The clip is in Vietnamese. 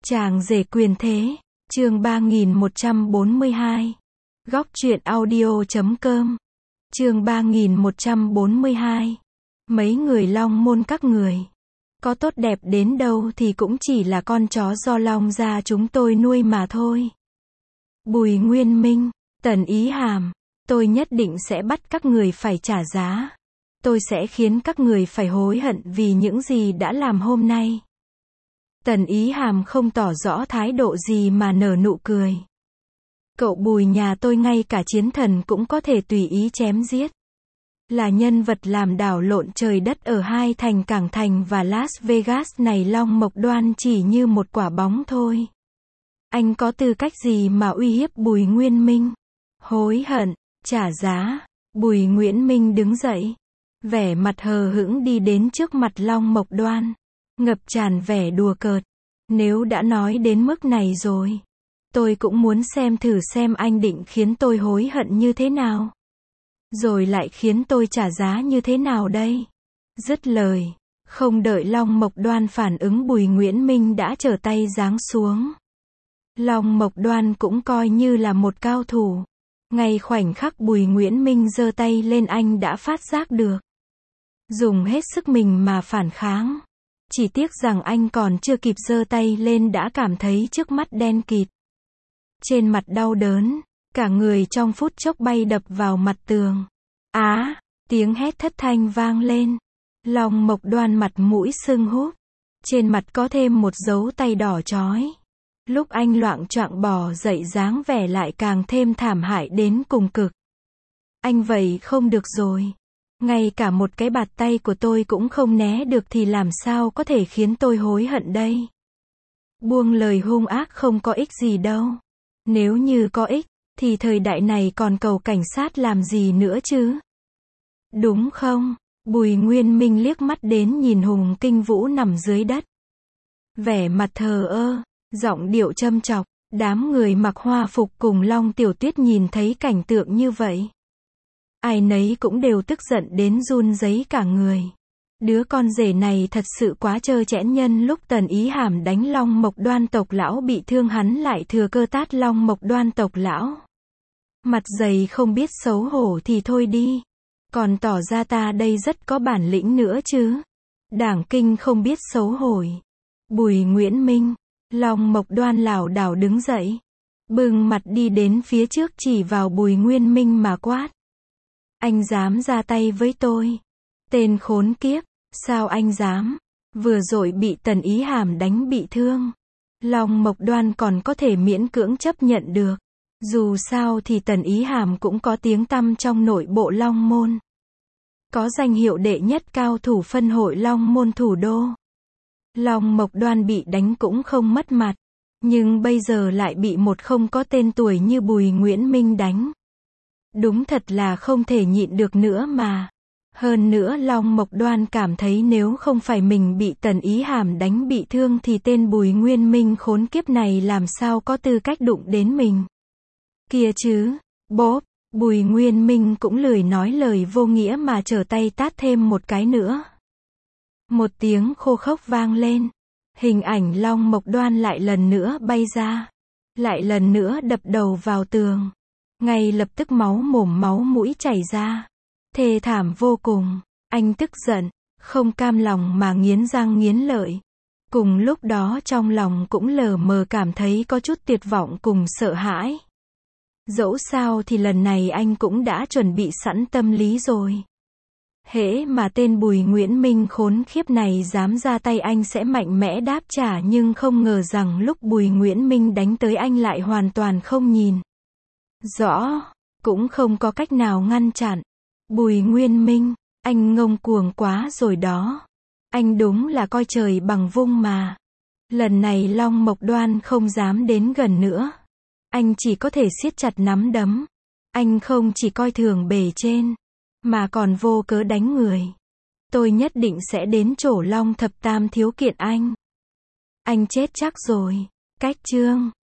Chàng rể quyền thế, chương 3142. Góc truyện audio.com. Chương 3142. Mấy người Long Môn các người, có tốt đẹp đến đâu thì cũng chỉ là con chó do Long gia chúng tôi nuôi mà thôi. Bùi Nguyên Minh, Tần Ý Hàm, tôi nhất định sẽ bắt các người phải trả giá. Tôi sẽ khiến các người phải hối hận vì những gì đã làm hôm nay. Tần Ý Hàm không tỏ rõ thái độ gì mà nở nụ cười. Cậu Bùi nhà tôi ngay cả chiến thần cũng có thể tùy ý chém giết. Là nhân vật làm đảo lộn trời đất ở hai thành Cảng Thành và Las Vegas này, Long Mộc Đoan chỉ như một quả bóng thôi. Anh có tư cách gì mà uy hiếp Bùi Nguyên Minh? Hối hận, trả giá. Bùi Nguyễn Minh đứng dậy, vẻ mặt hờ hững đi đến trước mặt Long Mộc Đoan, ngập tràn vẻ đùa cợt. Nếu đã nói đến mức này rồi, tôi cũng muốn xem thử xem anh định khiến tôi hối hận như thế nào. Rồi lại khiến tôi trả giá như thế nào đây? Dứt lời, không đợi Long Mộc Đoan phản ứng, Bùi Nguyễn Minh đã trở tay giáng xuống. Long Mộc Đoan cũng coi như là một cao thủ. Ngay khoảnh khắc Bùi Nguyễn Minh giơ tay lên, anh đã phát giác được. Dùng hết sức mình mà phản kháng. Chỉ tiếc rằng anh còn chưa kịp giơ tay lên đã cảm thấy trước mắt đen kịt. Trên mặt đau đớn, cả người trong phút chốc bay đập vào mặt tường. Á, tiếng hét thất thanh vang lên. Long Mộc Đoan mặt mũi sưng húp. Trên mặt có thêm một dấu tay đỏ chói. Lúc anh loạng choạng bò dậy, dáng vẻ lại càng thêm thảm hại đến cùng cực. Anh vậy không được rồi. Ngay cả một cái bạt tay của tôi cũng không né được thì làm sao có thể khiến tôi hối hận đây? Buông lời hung ác không có ích gì đâu. Nếu như có ích, thì thời đại này còn cầu cảnh sát làm gì nữa chứ? Đúng không? Bùi Nguyên Minh liếc mắt đến nhìn Hùng Kinh Vũ nằm dưới đất. Vẻ mặt thờ ơ, giọng điệu châm chọc. Đám người mặc hoa phục cùng Long Tiểu Tuyết nhìn thấy cảnh tượng như vậy, ai nấy cũng đều tức giận đến run rẩy cả người. Đứa con rể này thật sự quá trơ trẽn, nhân lúc Tần Ý Hàm đánh Long Mộc Đoan tộc lão bị thương, hắn lại thừa cơ tát Long Mộc Đoan tộc lão. Mặt dày không biết xấu hổ thì thôi đi, còn tỏ ra ta đây rất có bản lĩnh nữa chứ. Đảng kinh không biết xấu hổ. Bùi Nguyễn Minh, Long Mộc Đoan lảo đảo đứng dậy, bừng mặt đi đến phía trước, chỉ vào Bùi Nguyên Minh mà quát. Anh dám ra tay với tôi? Tên khốn kiếp, sao anh dám? Vừa rồi bị Tần Ý Hàm đánh bị thương, Long Mộc Đoan còn có thể miễn cưỡng chấp nhận được. Dù sao thì Tần Ý Hàm cũng có tiếng tăm trong nội bộ Long Môn. Có danh hiệu đệ nhất cao thủ phân hội Long Môn thủ đô. Long Mộc Đoan bị đánh cũng không mất mặt, nhưng bây giờ lại bị một không có tên tuổi như Bùi Nguyễn Minh đánh. Đúng thật là không thể nhịn được nữa mà. Hơn nữa Long Mộc Đoan cảm thấy nếu không phải mình bị Tần Ý Hàm đánh bị thương thì tên Bùi Nguyên Minh khốn kiếp này làm sao có tư cách đụng đến mình. Kia chứ, bốp, Bùi Nguyên Minh cũng lười nói lời vô nghĩa mà trở tay tát thêm một cái nữa. Một tiếng khô khốc vang lên. Hình ảnh Long Mộc Đoan lại lần nữa bay ra. Lại lần nữa đập đầu vào tường. Ngay lập tức máu mồm máu mũi chảy ra. Thê thảm vô cùng. Anh tức giận, không cam lòng mà nghiến răng nghiến lợi. Cùng lúc đó trong lòng cũng lờ mờ cảm thấy có chút tuyệt vọng cùng sợ hãi. Dẫu sao thì lần này anh cũng đã chuẩn bị sẵn tâm lý rồi. Hễ mà tên Bùi Nguyễn Minh khốn khiếp này dám ra tay, anh sẽ mạnh mẽ đáp trả, nhưng không ngờ rằng lúc Bùi Nguyễn Minh đánh tới anh lại hoàn toàn không nhìn rõ, cũng không có cách nào ngăn chặn. Bùi Nguyên Minh, anh ngông cuồng quá rồi đó. Anh đúng là coi trời bằng vung mà. Lần này Long Mộc Đoan không dám đến gần nữa. Anh chỉ có thể siết chặt nắm đấm. Anh không chỉ coi thường bề trên, mà còn vô cớ đánh người. Tôi nhất định sẽ đến chỗ Long Thập Tam thiếu kiện anh. Anh chết chắc rồi. Cách chương